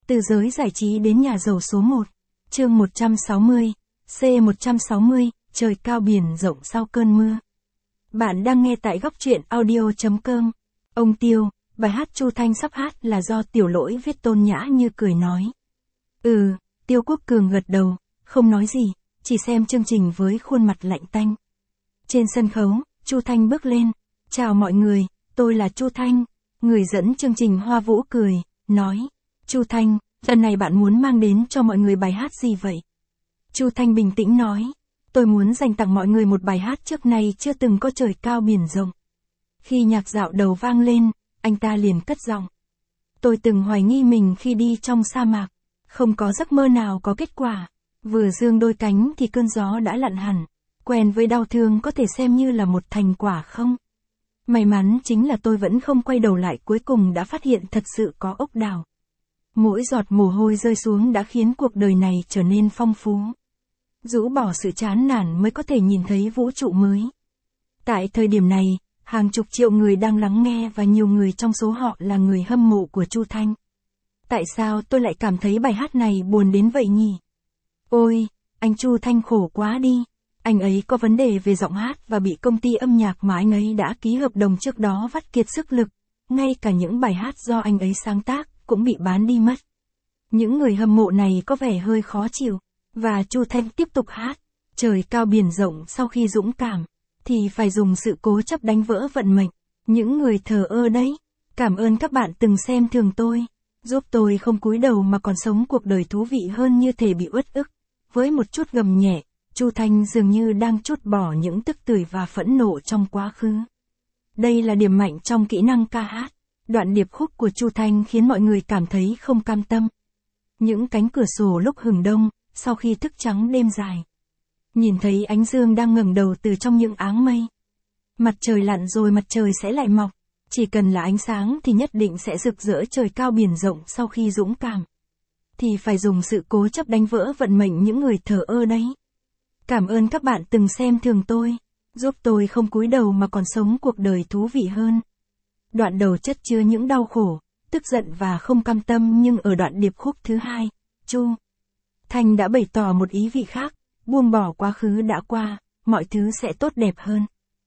Từ giới giải trí đến nhà giàu số 1. Chương 160, C160, trời cao biển rộng sau cơn mưa. Bạn đang nghe tại góc truyện audio.com. Ông Tiêu, bài hát Chu Thanh sắp hát là do Tiểu Lỗi viết tôn nhã như cười nói. Tiêu Quốc Cường gật đầu, không nói gì, chỉ xem chương trình với khuôn mặt lạnh tanh. Trên sân khấu, Chu Thanh bước lên. Chào mọi người, tôi là Chu Thanh. Người dẫn chương trình Hoa Vũ cười, nói. Chu Thanh, lần này bạn muốn mang đến cho mọi người bài hát gì vậy? Chu Thanh bình tĩnh nói. Tôi muốn dành tặng mọi người một bài hát trước nay chưa từng có trời cao biển rộng. Khi nhạc dạo đầu vang lên, anh ta liền cất giọng. Tôi từng hoài nghi mình khi đi trong sa mạc. Không có giấc mơ nào có kết quả. Vừa dương đôi cánh thì cơn gió đã lặn hẳn. Quen với đau thương có thể xem như là một thành quả không? May mắn chính là tôi vẫn không quay đầu lại, cuối cùng đã phát hiện thật sự có ốc đảo. Mỗi giọt mồ hôi rơi xuống đã khiến cuộc đời này trở nên phong phú. Rũ bỏ sự chán nản mới có thể nhìn thấy vũ trụ mới. Tại thời điểm này, hàng chục triệu người đang lắng nghe và nhiều người trong số họ là người hâm mộ của Chu Thanh. Tại sao tôi lại cảm thấy bài hát này buồn đến vậy nhỉ? Ôi, anh Chu Thanh khổ quá đi. Anh ấy có vấn đề về giọng hát và bị công ty âm nhạc mà anh ấy đã ký hợp đồng trước đó vắt kiệt sức lực. Ngay cả những bài hát do anh ấy sáng tác cũng bị bán đi mất. Những người hâm mộ này có vẻ hơi khó chịu. Và Chu Thanh tiếp tục hát. Trời cao biển rộng sau khi dũng cảm, thì phải dùng sự cố chấp đánh vỡ vận mệnh. Những người thờ ơ đấy. Cảm ơn các bạn từng xem thường tôi. Giúp tôi không cúi đầu mà còn sống cuộc đời thú vị hơn như thể bị uất ức. Với một chút gầm nhẹ, Chu Thanh dường như đang trút bỏ những tức tưởi và phẫn nộ trong quá khứ. Đây là điểm mạnh trong kỹ năng ca hát. Đoạn điệp khúc của Chu Thanh khiến mọi người cảm thấy không cam tâm. Những cánh cửa sổ lúc hừng đông, sau khi thức trắng đêm dài. Nhìn thấy ánh dương đang ngẩng đầu từ trong những áng mây. Mặt trời lặn rồi mặt trời sẽ lại mọc. Chỉ cần là ánh sáng thì nhất định sẽ rực rỡ trời cao biển rộng sau khi dũng cảm. Thì phải dùng sự cố chấp đánh vỡ vận mệnh những người thờ ơ đấy. Cảm ơn các bạn từng xem thường tôi. Giúp tôi không cúi đầu mà còn sống cuộc đời thú vị hơn. Đoạn đầu chất chứa những đau khổ, tức giận và không cam tâm, nhưng ở đoạn điệp khúc thứ hai, Chu Thanh đã bày tỏ một ý vị khác, buông bỏ quá khứ đã qua, mọi thứ sẽ tốt đẹp hơn.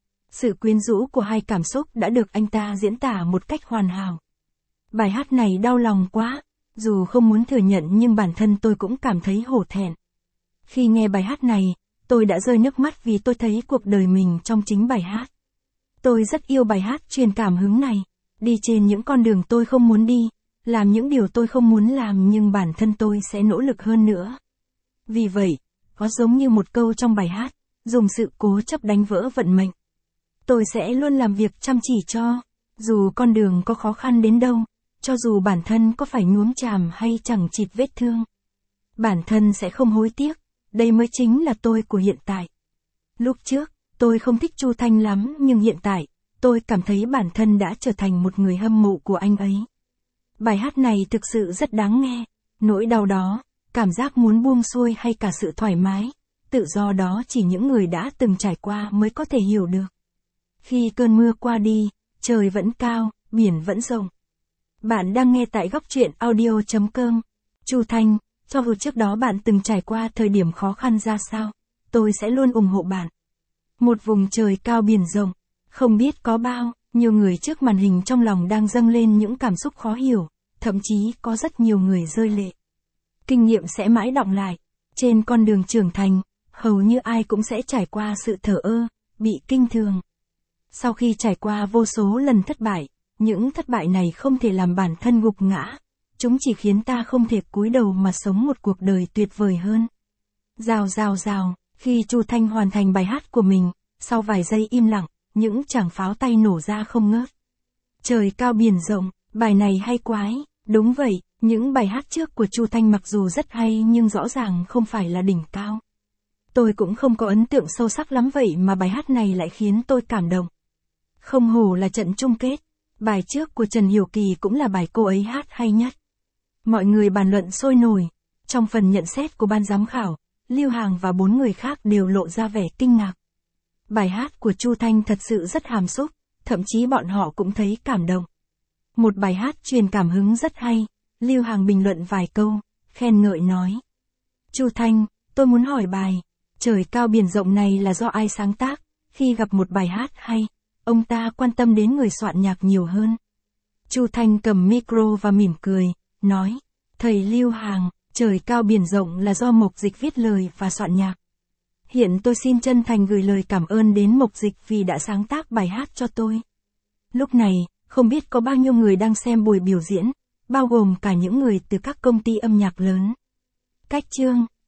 Sự quyến rũ của hai cảm xúc đã được anh ta diễn tả một cách hoàn hảo. Bài hát này đau lòng quá, dù không muốn thừa nhận nhưng bản thân tôi cũng cảm thấy hổ thẹn. Khi nghe bài hát này, tôi đã rơi nước mắt vì tôi thấy cuộc đời mình trong chính bài hát. Tôi rất yêu bài hát truyền cảm hứng này, đi trên những con đường tôi không muốn đi, làm những điều tôi không muốn làm, nhưng bản thân tôi sẽ nỗ lực hơn nữa. Vì vậy, có giống như một câu trong bài hát, dùng sự cố chấp đánh vỡ vận mệnh. Tôi sẽ luôn làm việc chăm chỉ cho, dù con đường có khó khăn đến đâu, cho dù bản thân có phải nhuốm chàm hay chẳng chịt vết thương. Bản thân sẽ không hối tiếc, đây mới chính là tôi của hiện tại. Lúc trước, tôi không thích Chu Thanh lắm, nhưng hiện tại, tôi cảm thấy bản thân đã trở thành một người hâm mộ của anh ấy. Bài hát này thực sự rất đáng nghe, nỗi đau đó, cảm giác muốn buông xuôi hay cả sự thoải mái, tự do đó chỉ những người đã từng trải qua mới có thể hiểu được. Khi cơn mưa qua đi, trời vẫn cao, biển vẫn rộng. Bạn đang nghe tại góc truyện audio.com. Chu Thanh, cho dù trước đó bạn từng trải qua thời điểm khó khăn ra sao, tôi sẽ luôn ủng hộ bạn. Một vùng trời cao biển rộng, không biết có bao nhiêu người trước màn hình trong lòng đang dâng lên những cảm xúc khó hiểu, thậm chí có rất nhiều người rơi lệ. Kinh nghiệm sẽ mãi đọng lại. Trên con đường trưởng thành, hầu như ai cũng sẽ trải qua sự thờ ơ, bị kinh thường. Sau khi trải qua vô số lần thất bại, những thất bại này không thể làm bản thân gục ngã. Chúng chỉ khiến ta không thể cúi đầu mà sống một cuộc đời tuyệt vời hơn. Rào rào rào, khi Chu Thanh hoàn thành bài hát của mình, sau vài giây im lặng, những tràng pháo tay nổ ra không ngớt. Trời cao biển rộng, bài này hay quái. Đúng vậy, những bài hát trước của Chu Thanh mặc dù rất hay nhưng rõ ràng không phải là đỉnh cao. Tôi cũng không có ấn tượng sâu sắc lắm, vậy mà bài hát này lại khiến tôi cảm động. Không hổ là trận chung kết. Bài trước của Trần Hiểu Kỳ cũng là bài cô ấy hát hay nhất. Mọi người bàn luận sôi nổi. Trong phần nhận xét của ban giám khảo, Lưu Hàng và 4 người khác đều lộ ra vẻ kinh ngạc. Bài hát của Chu Thanh thật sự rất hàm xúc, thậm chí bọn họ cũng thấy cảm động. Một bài hát truyền cảm hứng rất hay, Lưu Hàng bình luận vài câu, khen ngợi nói. Chu Thanh, tôi muốn hỏi bài, Trời cao biển rộng này là do ai sáng tác? Khi gặp một bài hát hay, ông ta quan tâm đến người soạn nhạc nhiều hơn. Chu Thanh cầm micro và mỉm cười, nói, thầy Lưu Hàng, Trời cao biển rộng là do Mộc Dịch viết lời và soạn nhạc. Hiện tôi xin chân thành gửi lời cảm ơn đến Mộc Dịch vì đã sáng tác bài hát cho tôi. Lúc này, không biết có bao nhiêu người đang xem buổi biểu diễn, bao gồm cả những người từ các công ty âm nhạc lớn. Cách chương